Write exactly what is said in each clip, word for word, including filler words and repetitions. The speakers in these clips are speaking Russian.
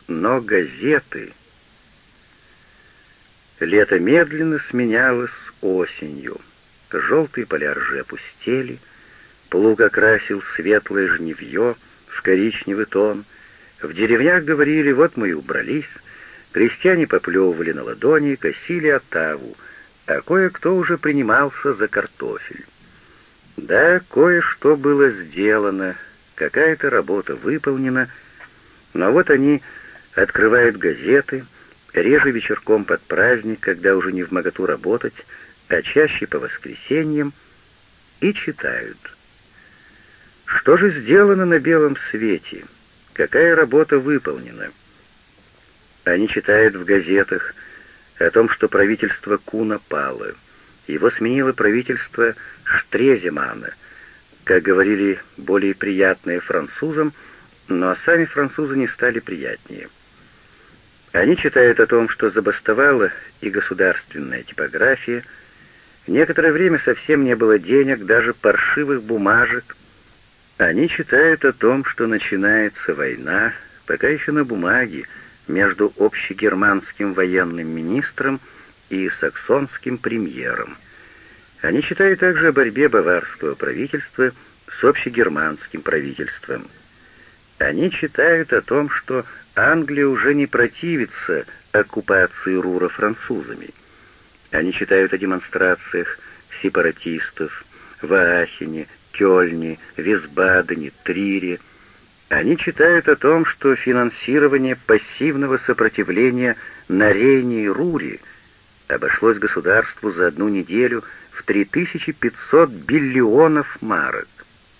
но газеты... Лето медленно сменялось осенью. Желтые поля ржи опустели, плуг окрасил светлое жнивье в коричневый тон. В деревнях говорили: вот мы и убрались. Крестьяне поплевывали на ладони, косили отаву, а кое-кто уже принимался за картофель. Да, кое-что было сделано, какая-то работа выполнена, но вот они открывают газеты, реже вечерком под праздник, когда уже не вмоготу работать, а чаще по воскресеньям, и читают. Что же сделано на белом свете? Какая работа выполнена? Они читают в газетах о том, что правительство Куна пало. Его сменило правительство Штреземана, как говорили, более приятное французам, но сами французы не стали приятнее. Они читают о том, что забастовала и государственная типография. Некоторое время совсем не было денег, даже паршивых бумажек. Они читают о том, что начинается война, пока еще на бумаге, между общегерманским военным министром и саксонским премьером. Они читают также о борьбе баварского правительства с общегерманским правительством. Они читают о том, что Англия уже не противится оккупации Рура французами. Они читают о демонстрациях сепаратистов в Аахене, Кёльне, Висбадене, Трире. Они читают о том, что финансирование пассивного сопротивления на Рейне и Руре обошлось государству за одну неделю в три тысячи пятьсот биллионов марок.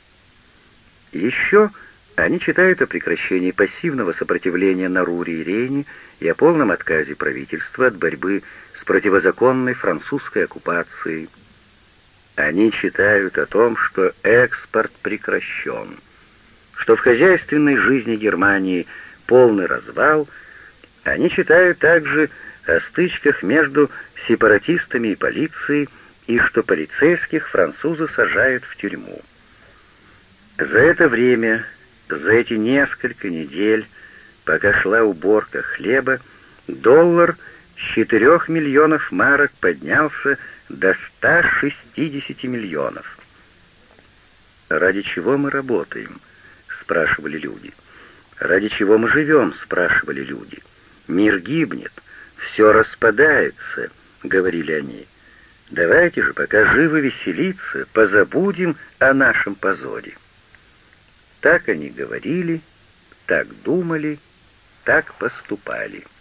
Еще они читают о прекращении пассивного сопротивления на Руре и Рейне и о полном отказе правительства от борьбы с противозаконной французской оккупацией. Они читают о том, что экспорт прекращен, что в хозяйственной жизни Германии полный развал. Они читают также о стычках между сепаратистами и полицией, и что полицейских французы сажают в тюрьму. За это время, за эти несколько недель, пока шла уборка хлеба, доллар с четырёх миллионов марок поднялся до ста шестидесяти миллионов. «Ради чего мы работаем?» — спрашивали люди. «Ради чего мы живем?» — спрашивали люди. «Мир гибнет, все распадается», — говорили они. «Давайте же, пока живы, веселиться, позабудем о нашем позоре». Так они говорили, так думали, так поступали.